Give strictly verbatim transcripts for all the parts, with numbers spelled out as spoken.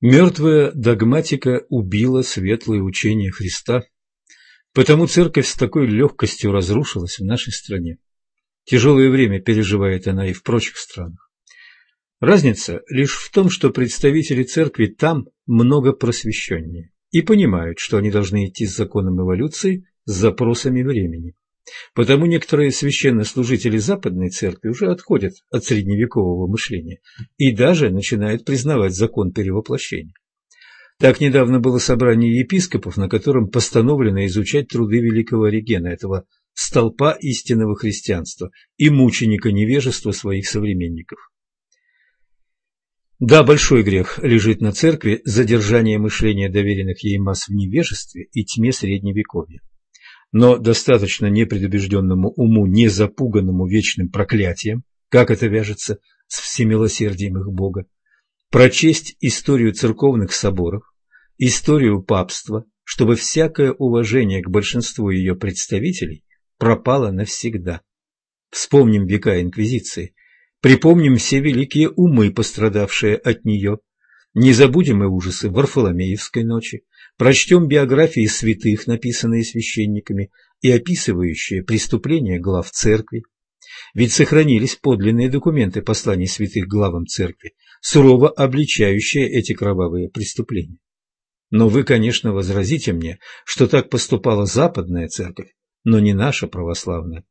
Мертвая догматика убила светлое учение Христа, потому церковь с такой легкостью разрушилась в нашей стране. Тяжелое время переживает она и в прочих странах. Разница лишь в том, что представители церкви там много просвещеннее и понимают, что они должны идти с законом эволюции, с запросами времени. Потому некоторые священнослужители Западной Церкви уже отходят от средневекового мышления и даже начинают признавать закон перевоплощения. Так недавно было собрание епископов, на котором постановлено изучать труды великого Оригена, этого столпа истинного христианства и мученика невежества своих современников. Да, большой грех лежит на церкви задержание мышления доверенных ей масс в невежестве и тьме средневековья. Но достаточно непредубежденному уму, не запуганному вечным проклятием, как это вяжется с всемилосердием их Бога, прочесть историю церковных соборов, историю папства, чтобы всякое уважение к большинству ее представителей пропало навсегда. Вспомним века инквизиции, припомним все великие умы, пострадавшие от нее, не забудем и ужасы Варфоломеевской ночи, прочтем биографии святых, написанные священниками и описывающие преступления глав церкви. Ведь сохранились подлинные документы посланий святых главам церкви, сурово обличающие эти кровавые преступления. Но вы, конечно, возразите мне, что так поступала Западная Церковь, но не наша православная.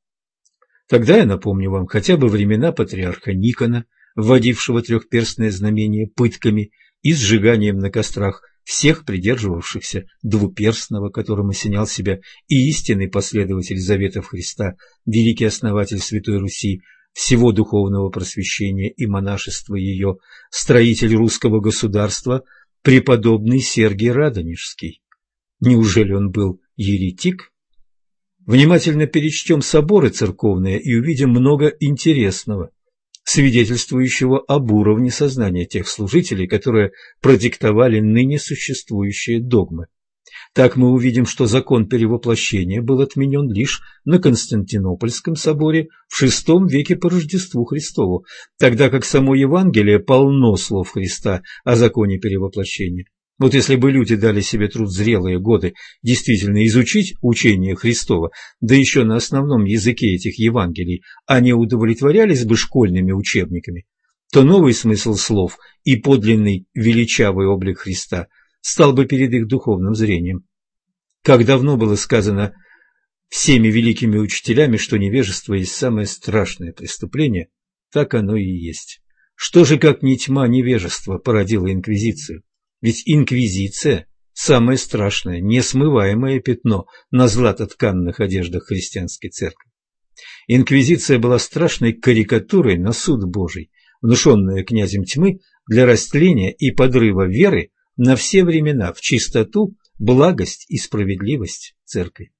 Тогда я напомню вам хотя бы времена патриарха Никона, вводившего трехперстное знамение пытками и сжиганием на кострах всех придерживавшихся двуперстного, которым осенял себя и истинный последователь заветов Христа, великий основатель Святой Руси, всего духовного просвещения и монашества ее, строитель русского государства, преподобный Сергий Радонежский. Неужели он был еретик? Внимательно перечтем соборы церковные и увидим много интересного, свидетельствующего об уровне сознания тех служителей, которые продиктовали ныне существующие догмы. Так мы увидим, что закон перевоплощения был отменен лишь на Константинопольском соборе в шестом веке по Рождеству Христову, тогда как само Евангелие полно слов Христа о законе перевоплощения. Вот если бы люди дали себе труд зрелые годы действительно изучить учение Христово, да еще на основном языке этих Евангелий, а не удовлетворялись бы школьными учебниками, то новый смысл слов и подлинный величавый облик Христа стал бы перед их духовным зрением. Как давно было сказано всеми великими учителями, что невежество есть самое страшное преступление, так оно и есть. Что же, как не тьма невежества, породила инквизицию? Ведь инквизиция – самое страшное, несмываемое пятно на златотканных одеждах христианской церкви. Инквизиция была страшной карикатурой на суд Божий, внушенная князем тьмы для растления и подрыва веры на все времена в чистоту, благость и справедливость церкви.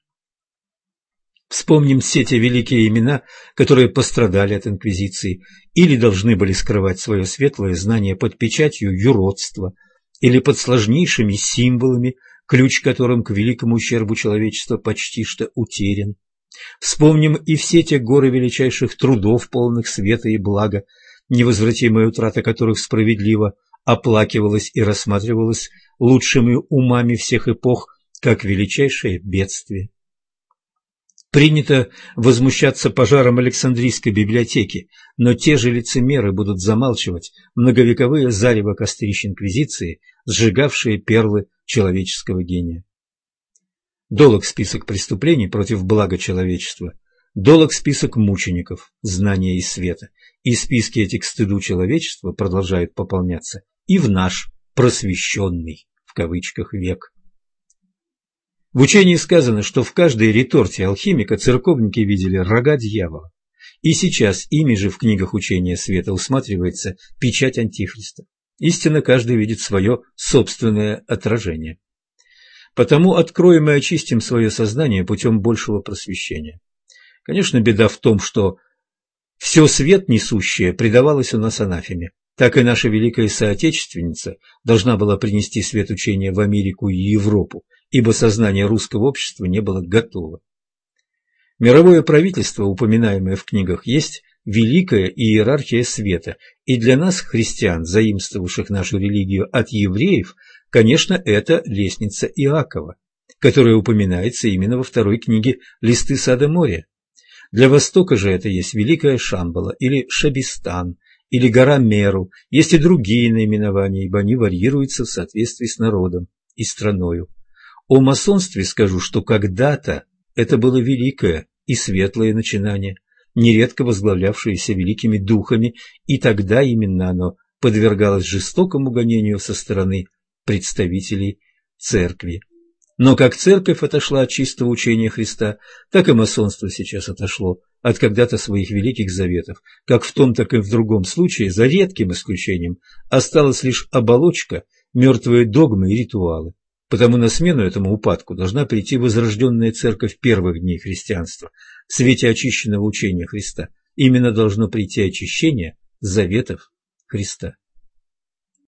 Вспомним все те великие имена, которые пострадали от инквизиции или должны были скрывать свое светлое знание под печатью юродства, или под сложнейшими символами, ключ которым к великому ущербу человечества почти что утерян. Вспомним и все те горы величайших трудов, полных света и блага, невозвратимая утрата которых справедливо оплакивалась и рассматривалась лучшими умами всех эпох как величайшее бедствие. Принято возмущаться пожаром Александрийской библиотеки, но те же лицемеры будут замалчивать многовековые зарево кострищ инквизиции, сжигавшие перлы человеческого гения. Долог список преступлений против блага человечества, долог список мучеников, знания и света, и списки эти к стыду человечества продолжают пополняться и в наш «просвещенный» в кавычках век. В учении сказано, что в каждой реторте алхимика церковники видели рога дьявола, и сейчас ими же в книгах учения света усматривается печать антихриста. Истинно каждый видит свое собственное отражение. Потому откроем и очистим свое сознание путем большего просвещения. Конечно, беда в том, что все свет несущее предавалось у нас анафеме. Так и наша великая соотечественница должна была принести свет учения в Америку и Европу, ибо сознание русского общества не было готово. Мировое правительство, упоминаемое в книгах, есть великая иерархия света, и для нас, христиан, заимствовавших нашу религию от евреев, конечно, это лестница Иакова, которая упоминается именно во второй книге «Листы сада моря». Для Востока же это есть Великая Шамбала или Шабистан, или гора Меру, есть и другие наименования, ибо они варьируются в соответствии с народом и страною. О масонстве скажу, что когда-то это было великое и светлое начинание, нередко возглавлявшееся великими духами, и тогда именно оно подвергалось жестокому гонению со стороны представителей церкви. Но как церковь отошла от чистого учения Христа, так и масонство сейчас отошло от когда-то своих великих заветов. Как в том, так и в другом случае, за редким исключением, осталась лишь оболочка, мертвые догмы и ритуалы. Потому на смену этому упадку должна прийти возрожденная церковь первых дней христианства в свете очищенного учения Христа. Именно должно прийти очищение заветов Христа.